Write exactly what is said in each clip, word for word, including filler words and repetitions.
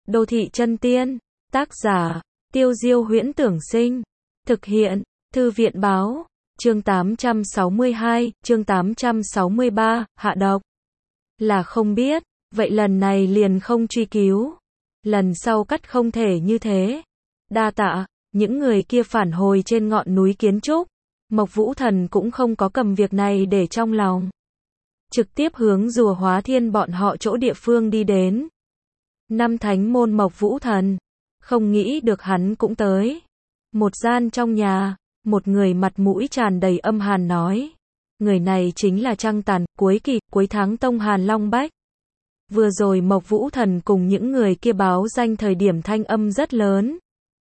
Đô thị chân tiên, tác giả, Tiêu Diêu Huyễn Tưởng Sinh, thực hiện, Thư viện Báo, chương tám trăm sáu mươi hai, chương tám trăm sáu mươi ba, hạ độc. Là không biết, vậy lần này liền không truy cứu. Lần sau cắt không thể như thế. Đa tạ, những người kia phản hồi trên ngọn núi kiến trúc. Mộc Vũ Thần cũng không có cầm việc này để trong lòng. Trực tiếp hướng rùa Hóa Thiên bọn họ chỗ địa phương đi đến. Năm thánh môn Mộc Vũ Thần. Không nghĩ được hắn cũng tới. Một gian trong nhà, một người mặt mũi tràn đầy âm hàn nói. Người này chính là Trăng Tàn, cuối kỳ, cuối tháng tông Hàn Long Bách. Vừa rồi Mộc Vũ Thần cùng những người kia báo danh thời điểm thanh âm rất lớn.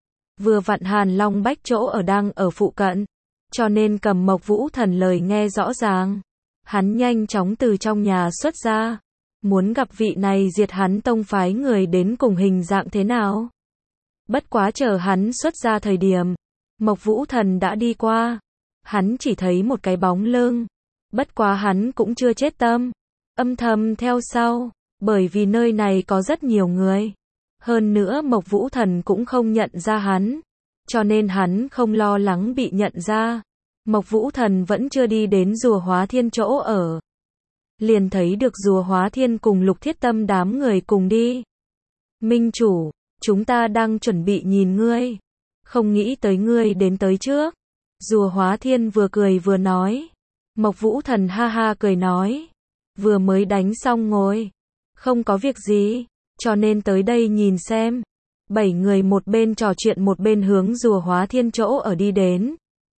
Vừa vặn Hàn Long Bách chỗ ở đang ở phụ cận. Cho nên cầm Mộc Vũ Thần lời nghe rõ ràng. Hắn nhanh chóng từ trong nhà xuất ra. Muốn gặp vị này diệt hắn tông phái người đến cùng hình dạng thế nào. Bất quá chờ hắn xuất ra thời điểm. Mộc Vũ Thần đã đi qua. Hắn chỉ thấy một cái bóng lưng. Bất quá hắn cũng chưa chết tâm. Âm thầm theo sau. Bởi vì nơi này có rất nhiều người. Hơn nữa Mộc Vũ Thần cũng không nhận ra hắn. Cho nên hắn không lo lắng bị nhận ra. Mộc Vũ Thần vẫn chưa đi đến rùa Hóa Thiên chỗ ở. Liền thấy được rùa Hóa Thiên cùng Lục Thiết Tâm đám người cùng đi. Minh chủ, chúng ta đang chuẩn bị nhìn ngươi. Không nghĩ tới ngươi đến tới trước. Rùa Hóa Thiên vừa cười vừa nói. Mộc Vũ Thần ha ha cười nói. Vừa mới đánh xong ngồi. Không có việc gì, cho nên tới đây nhìn xem. Bảy người một bên trò chuyện một bên hướng rùa Hóa Thiên chỗ ở đi đến.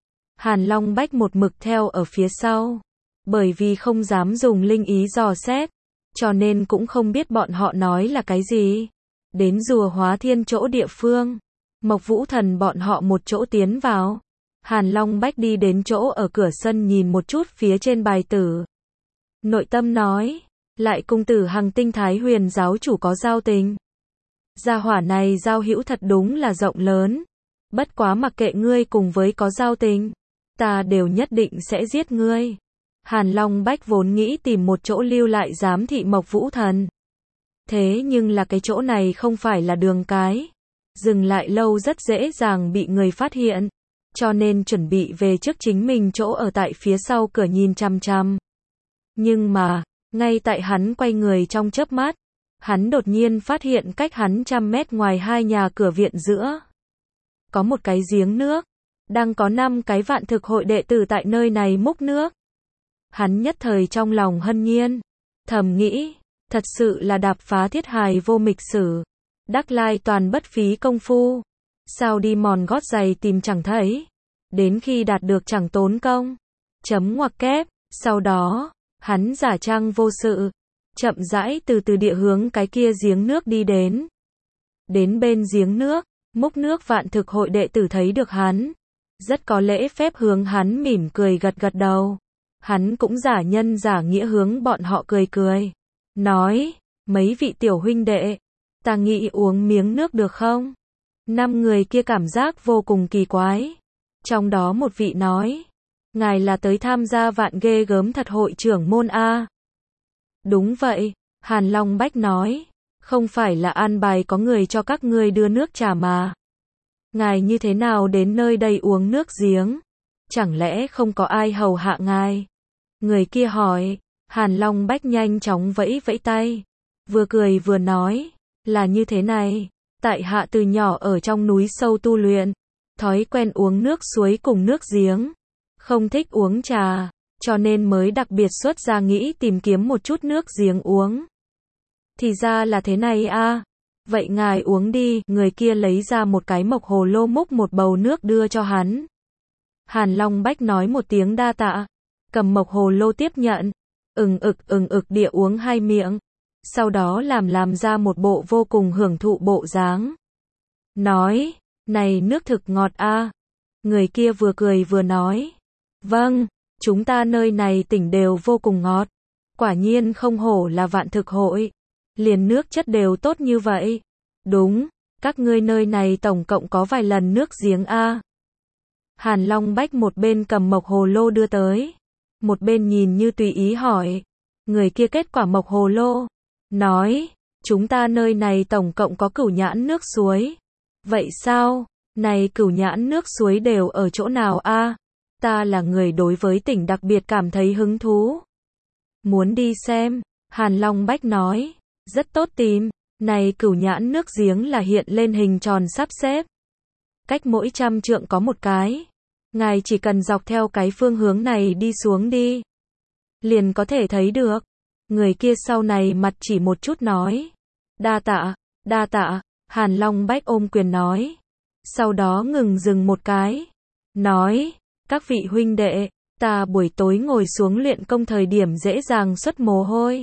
Hàn Long Bách một mực theo ở phía sau. Bởi vì không dám dùng linh ý dò xét. Cho nên cũng không biết bọn họ nói là cái gì. Đến rùa Hóa Thiên chỗ địa phương. Mộc Vũ Thần bọn họ một chỗ tiến vào. Hàn Long Bách đi đến chỗ ở cửa sân nhìn một chút phía trên bài tử. Nội tâm nói. Lại cung tử Hằng Tinh Thái Huyền giáo chủ có giao tình. Gia hỏa này giao hữu thật đúng là rộng lớn. Bất quá mặc kệ ngươi cùng với có giao tình. Ta đều nhất định sẽ giết ngươi. Hàn Long Bách vốn nghĩ tìm một chỗ lưu lại giám thị Mộc Vũ Thần. Thế nhưng là cái chỗ này không phải là đường cái. Dừng lại lâu rất dễ dàng bị người phát hiện. Cho nên chuẩn bị về trước chính mình chỗ ở tại phía sau cửa nhìn chằm chằm. Nhưng mà, ngay tại hắn quay người trong chớp mắt, hắn đột nhiên phát hiện cách hắn trăm mét ngoài hai nhà cửa viện giữa. Có một cái giếng nước. Đang có năm cái vạn thực hội đệ tử tại nơi này múc nước. Hắn nhất thời trong lòng hân nhiên. Thầm nghĩ, thật sự là đạp phá thiết hài vô mịch sử. Đắc lai toàn bất phí công phu. Sao đi mòn gót giày tìm chẳng thấy. Đến khi đạt được chẳng tốn công. Chấm ngoặc kép, sau đó, hắn giả trang vô sự. Chậm rãi từ từ địa hướng cái kia giếng nước đi đến. Đến bên giếng nước, múc nước vạn thực hội đệ tử thấy được hắn. Rất có lễ phép hướng hắn mỉm cười gật gật đầu. Hắn cũng giả nhân giả nghĩa hướng bọn họ cười cười. Nói, mấy vị tiểu huynh đệ, ta nghĩ uống miếng nước được không? Năm người kia cảm giác vô cùng kỳ quái. Trong đó một vị nói, ngài là tới tham gia vạn ghê gớm thật hội trưởng môn A. Đúng vậy, Hàn Long Bách nói, không phải là an bài có người cho các ngươi đưa nước trà mà. Ngài như thế nào đến nơi đây uống nước giếng? Chẳng lẽ không có ai hầu hạ ngài? Người kia hỏi. Hàn Long Bách nhanh chóng vẫy vẫy tay. Vừa cười vừa nói. Là như thế này. Tại hạ từ nhỏ ở trong núi sâu tu luyện. Thói quen uống nước suối cùng nước giếng. Không thích uống trà. Cho nên mới đặc biệt xuất ra nghĩ tìm kiếm một chút nước giếng uống. Thì ra là thế này a. Vậy ngài uống đi, người kia lấy ra một cái mộc hồ lô múc một bầu nước đưa cho hắn. Hàn Long Bách nói một tiếng đa tạ, cầm mộc hồ lô tiếp nhận, ừng ực ừng ực địa uống hai miệng, sau đó làm làm ra một bộ vô cùng hưởng thụ bộ dáng. Nói, này nước thực ngọt a. Người kia vừa cười vừa nói, vâng, chúng ta nơi này tỉnh đều vô cùng ngọt, quả nhiên không hổ là vạn thực hội. Liền nước chất đều tốt như vậy. Đúng, các ngươi nơi này tổng cộng có vài lần nước giếng a. Hàn Long Bách một bên cầm mộc hồ lô đưa tới. Một bên nhìn như tùy ý hỏi. Người kia kết quả mộc hồ lô. Nói, Chúng ta nơi này tổng cộng có Cửu Nhãn nước suối. Vậy sao? Này Cửu Nhãn nước suối đều ở chỗ nào a? Ta là người đối với tỉnh đặc biệt cảm thấy hứng thú. Muốn đi xem, Hàn Long Bách nói. Rất tốt tìm. Này Cửu Nhãn nước giếng là hiện lên hình tròn sắp xếp. Cách mỗi trăm trượng có một cái. Ngài chỉ cần dọc theo cái phương hướng này đi xuống đi. Liền có thể thấy được. Người kia sau này mặt chỉ một chút nói. Đa tạ, đa tạ, Hàn Long Bách ôm quyền nói. Sau đó ngừng dừng một cái. Nói, các vị huynh đệ, ta buổi tối ngồi xuống luyện công thời điểm dễ dàng xuất mồ hôi.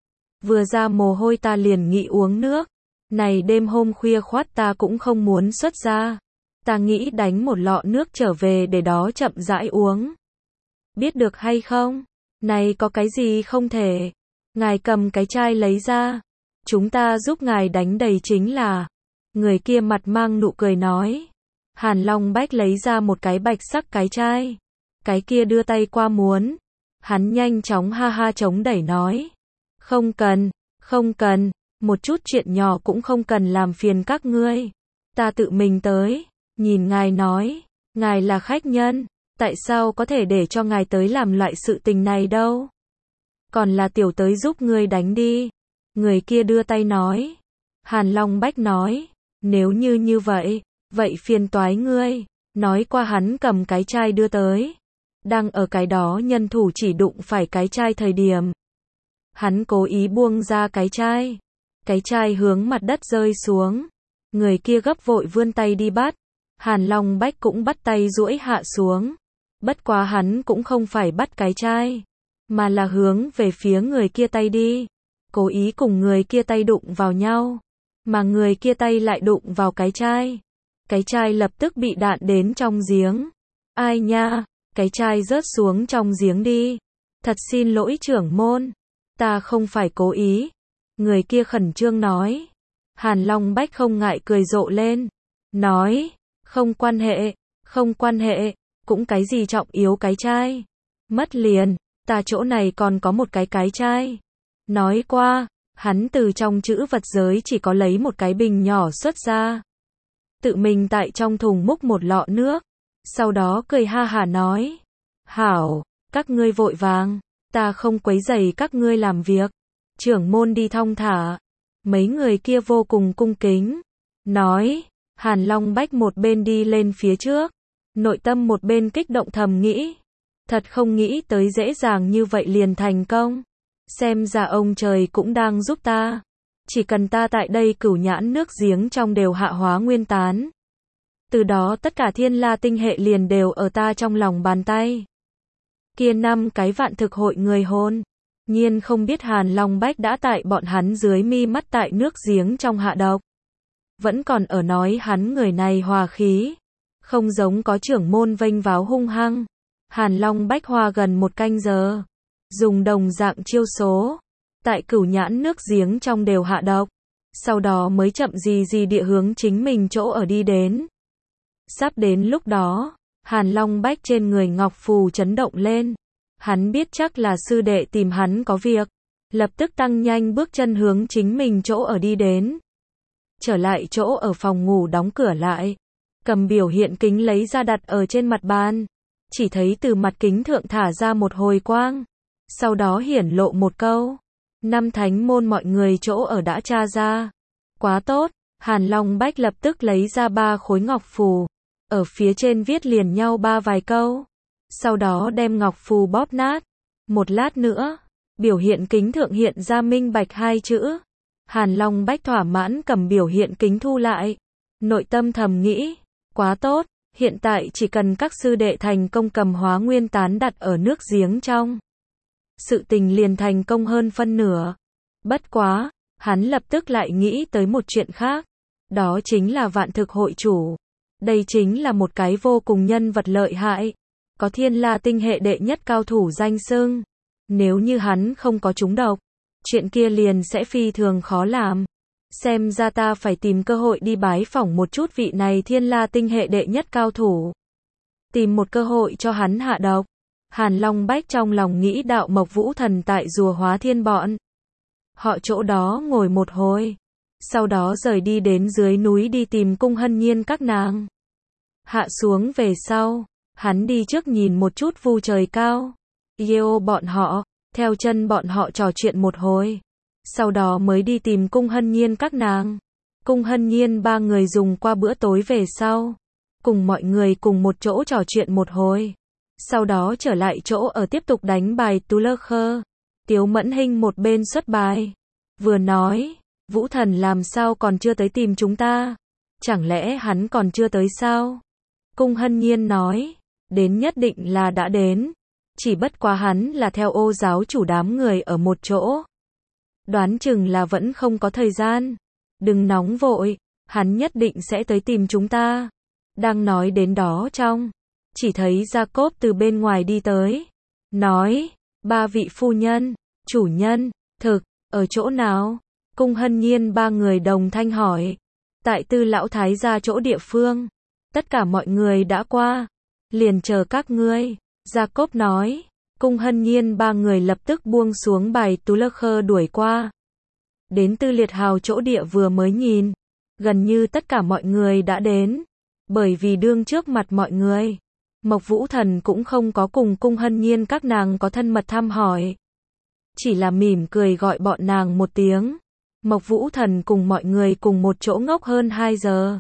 Vừa ra mồ hôi ta liền nghĩ uống nước. Này đêm hôm khuya khoắt ta cũng không muốn xuất ra. Ta nghĩ đánh một lọ nước trở về để đó chậm rãi uống. Biết được hay không? Này có cái gì không thể? Ngài cầm cái chai lấy ra. Chúng ta giúp ngài đánh đầy chính là. Người kia mặt mang nụ cười nói. Hàn Long Bách lấy ra một cái bạch sắc cái chai. Cái kia đưa tay qua muốn. Hắn nhanh chóng ha ha chống đẩy nói. Không cần, không cần, một chút chuyện nhỏ cũng không cần làm phiền các ngươi. Ta tự mình tới. Nhìn ngài nói, ngài là khách nhân, tại sao có thể để cho ngài tới làm loại sự tình này đâu? Còn là tiểu tới giúp ngươi đánh đi. Người kia đưa tay nói. Hàn Long Bách nói, nếu như như vậy, vậy phiền toái ngươi. Nói qua hắn cầm cái chai đưa tới. Đang ở cái đó nhân thủ chỉ đụng phải cái chai thời điểm. Hắn cố ý buông ra cái chai. Cái chai hướng mặt đất rơi xuống. Người kia gấp vội vươn tay đi bắt. Hàn Long Bách cũng bắt tay duỗi hạ xuống. Bất quá hắn cũng không phải bắt cái chai, mà là hướng về phía người kia tay đi. Cố ý cùng người kia tay đụng vào nhau. Mà người kia tay lại đụng vào cái chai. Cái chai lập tức bị đạn đến trong giếng. Ai nha, cái chai rớt xuống trong giếng đi. Thật xin lỗi trưởng môn. Ta không phải cố ý. Người kia khẩn trương nói. Hàn Long Bách không ngại cười rộ lên. Nói. Không quan hệ, không quan hệ, cũng cái gì trọng yếu cái chai. Mất liền, ta chỗ này còn có một cái cái chai. Nói qua, hắn từ trong chữ vật giới chỉ có lấy một cái bình nhỏ xuất ra. Tự mình tại trong thùng múc một lọ nước. Sau đó cười ha hả nói. Hảo, các ngươi vội vàng, ta không quấy rầy các ngươi làm việc. Trưởng môn đi thong thả. Mấy người kia vô cùng cung kính. Nói. Hàn Long Bách một bên đi lên phía trước. Nội tâm một bên kích động thầm nghĩ. Thật không nghĩ tới dễ dàng như vậy liền thành công. Xem ra ông trời cũng đang giúp ta. Chỉ cần ta tại đây Cửu Nhãn nước giếng trong đều hạ hóa nguyên tán. Từ đó tất cả thiên la tinh hệ liền đều ở ta trong lòng bàn tay. Kia năm cái vạn thực hội người hôn. Nhiên không biết Hàn Long Bách đã tại bọn hắn dưới mi mắt tại nước giếng trong hạ độc. Vẫn còn ở nói hắn người này hòa khí. Không giống có trưởng môn vênh váo hung hăng. Hàn Long Bách hòa gần một canh giờ. Dùng đồng dạng chiêu số. Tại Cửu Nhãn nước giếng trong đều hạ độc. Sau đó mới chậm gì gì địa hướng chính mình chỗ ở đi đến. Sắp đến lúc đó, Hàn Long Bách trên người ngọc phù chấn động lên. Hắn biết chắc là sư đệ tìm hắn có việc. Lập tức tăng nhanh bước chân hướng chính mình chỗ ở đi đến. Trở lại chỗ ở phòng ngủ đóng cửa lại. Cầm biểu hiện kính lấy ra đặt ở trên mặt bàn. Chỉ thấy từ mặt kính thượng thả ra một hồi quang. Sau đó hiển lộ một câu. Năm thánh môn mọi người chỗ ở đã tra ra. Quá tốt. Hàn Long Bách lập tức lấy ra ba khối ngọc phù. Ở phía trên viết liền nhau ba vài câu. Sau đó đem ngọc phù bóp nát. Một lát nữa, biểu hiện kính thượng hiện ra minh bạch hai chữ. Hàn Long Bách thỏa mãn cầm biểu hiện kính thu lại. Nội tâm thầm nghĩ, quá tốt, hiện tại chỉ cần các sư đệ thành công cầm hóa nguyên tán đặt ở nước giếng trong. Sự tình liền thành công hơn phân nửa. Bất quá, hắn lập tức lại nghĩ tới một chuyện khác. Đó chính là vạn thực hội chủ. Đây chính là một cái vô cùng nhân vật lợi hại. Có thiên la tinh hệ đệ nhất cao thủ danh xưng. Nếu như hắn không có trúng độc, chuyện kia liền sẽ phi thường khó làm. Xem ra ta phải tìm cơ hội đi bái phỏng một chút vị này thiên la tinh hệ đệ nhất cao thủ. Tìm một cơ hội cho hắn hạ độc. Hàn Long Bách trong lòng nghĩ đạo Mộc Vũ Thần tại rùa hóa thiên bọn. Họ chỗ đó ngồi một hồi. Sau đó rời đi đến dưới núi đi tìm Cung Hân Nhiên các nàng. Hạ xuống về sau, hắn đi trước nhìn một chút vu trời cao. Yêu bọn họ, theo chân bọn họ trò chuyện một hồi. Sau đó mới đi tìm Cung Hân Nhiên các nàng. Cung Hân Nhiên ba người dùng qua bữa tối về sau. Cùng mọi người cùng một chỗ trò chuyện một hồi. Sau đó trở lại chỗ ở tiếp tục đánh bài tú lơ khơ. Tiếu Mẫn Hinh một bên xuất bài. Vừa nói, Vũ Thần làm sao còn chưa tới tìm chúng ta? Chẳng lẽ hắn còn chưa tới sao? Cung Hân Nhiên nói, đến nhất định là đã đến. Chỉ bất quá hắn là theo Ô giáo chủ đám người ở một chỗ. Đoán chừng là vẫn không có thời gian. Đừng nóng vội, hắn nhất định sẽ tới tìm chúng ta. Đang nói đến đó trong, chỉ thấy Jacob từ bên ngoài đi tới. Nói, ba vị phu nhân, chủ nhân, thực, ở chỗ nào? Cung Hân Nhiên ba người đồng thanh hỏi. Tại Tư lão thái gia chỗ địa phương. Tất cả mọi người đã qua. Liền chờ các ngươi. Jacob nói. Cung Hân Nhiên ba người lập tức buông xuống bài tú lơ khơ đuổi qua. Đến Tư Liệt Hào chỗ địa vừa mới nhìn. Gần như tất cả mọi người đã đến. Bởi vì đương trước mặt mọi người. Mộc Vũ Thần cũng không có cùng Cung Hân Nhiên các nàng có thân mật thăm hỏi. Chỉ là mỉm cười gọi bọn nàng một tiếng. Mộc Vũ Thần cùng mọi người cùng một chỗ ngốc hơn hai giờ.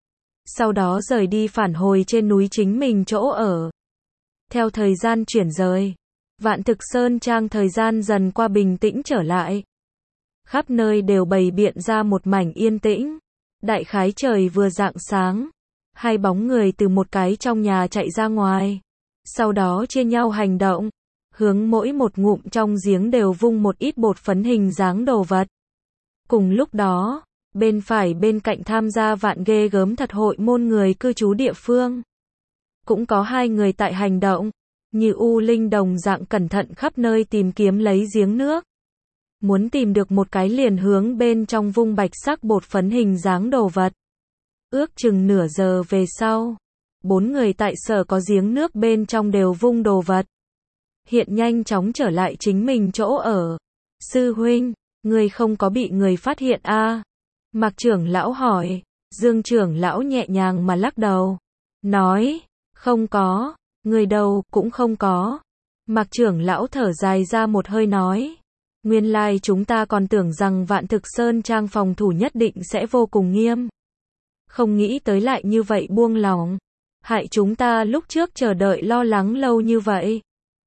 Sau đó rời đi phản hồi trên núi chính mình chỗ ở. Theo thời gian chuyển rời, Vạn Thực Sơn Trang thời gian dần qua bình tĩnh trở lại. Khắp nơi đều bày biện ra một mảnh yên tĩnh. Đại khái trời vừa rạng sáng. Hai bóng người từ một cái trong nhà chạy ra ngoài. Sau đó chia nhau hành động. Hướng mỗi một ngụm trong giếng đều vung một ít bột phấn hình dáng đồ vật. Cùng lúc đó, bên phải bên cạnh tham gia vạn ghê gớm thật hội môn người cư trú địa phương. Cũng có hai người tại hành động, như U Linh đồng dạng cẩn thận khắp nơi tìm kiếm lấy giếng nước. Muốn tìm được một cái liền hướng bên trong vung bạch sắc bột phấn hình dáng đồ vật. Ước chừng nửa giờ về sau, bốn người tại sở có giếng nước bên trong đều vung đồ vật. Hiện nhanh chóng trở lại chính mình chỗ ở. Sư huynh, người không có bị người phát hiện a? À? Mạc trưởng lão hỏi. Dương trưởng lão nhẹ nhàng mà lắc đầu. Nói, không có, người đâu cũng không có. Mạc trưởng lão thở dài ra một hơi nói. Nguyên lai chúng ta còn tưởng rằng Vạn Thực Sơn Trang phòng thủ nhất định sẽ vô cùng nghiêm. Không nghĩ tới lại như vậy buông lỏng. Hại chúng ta lúc trước chờ đợi lo lắng lâu như vậy.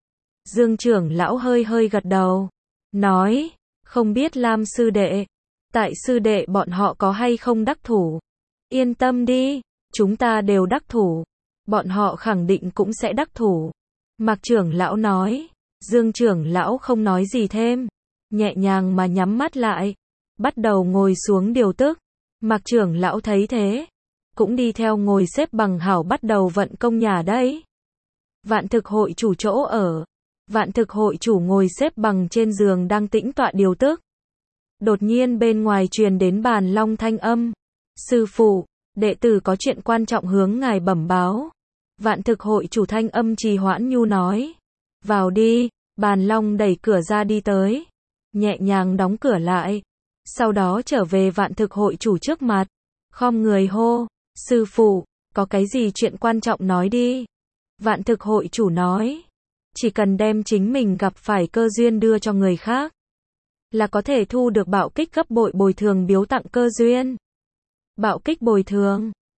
Dương trưởng lão hơi hơi gật đầu. Nói, không biết Lam sư đệ, tại sư đệ bọn họ có hay không đắc thủ. Yên tâm đi, chúng ta đều đắc thủ. Bọn họ khẳng định cũng sẽ đắc thủ. Mạc trưởng lão nói. Dương trưởng lão không nói gì thêm. Nhẹ nhàng mà nhắm mắt lại. Bắt đầu ngồi xuống điều tức. Mạc trưởng lão thấy thế. Cũng đi theo ngồi xếp bằng hảo bắt đầu vận công nhà đấy. Vạn Thực hội chủ chỗ ở. Vạn Thực hội chủ ngồi xếp bằng trên giường đang tĩnh tọa điều tức. Đột nhiên bên ngoài truyền đến Bàn Long thanh âm. Sư phụ, đệ tử có chuyện quan trọng hướng ngài bẩm báo. Vạn Thực hội chủ thanh âm trì hoãn nhu nói. Vào đi. Bàn Long đẩy cửa ra đi tới. Nhẹ nhàng đóng cửa lại. Sau đó trở về Vạn Thực hội chủ trước mặt. Khom người hô. Sư phụ, có cái gì chuyện quan trọng nói đi. Vạn Thực hội chủ nói. Chỉ cần đem chính mình gặp phải cơ duyên đưa cho người khác. Là có thể thu được bạo kích gấp bội bồi thường biếu tặng cơ duyên. Bạo kích bồi thường.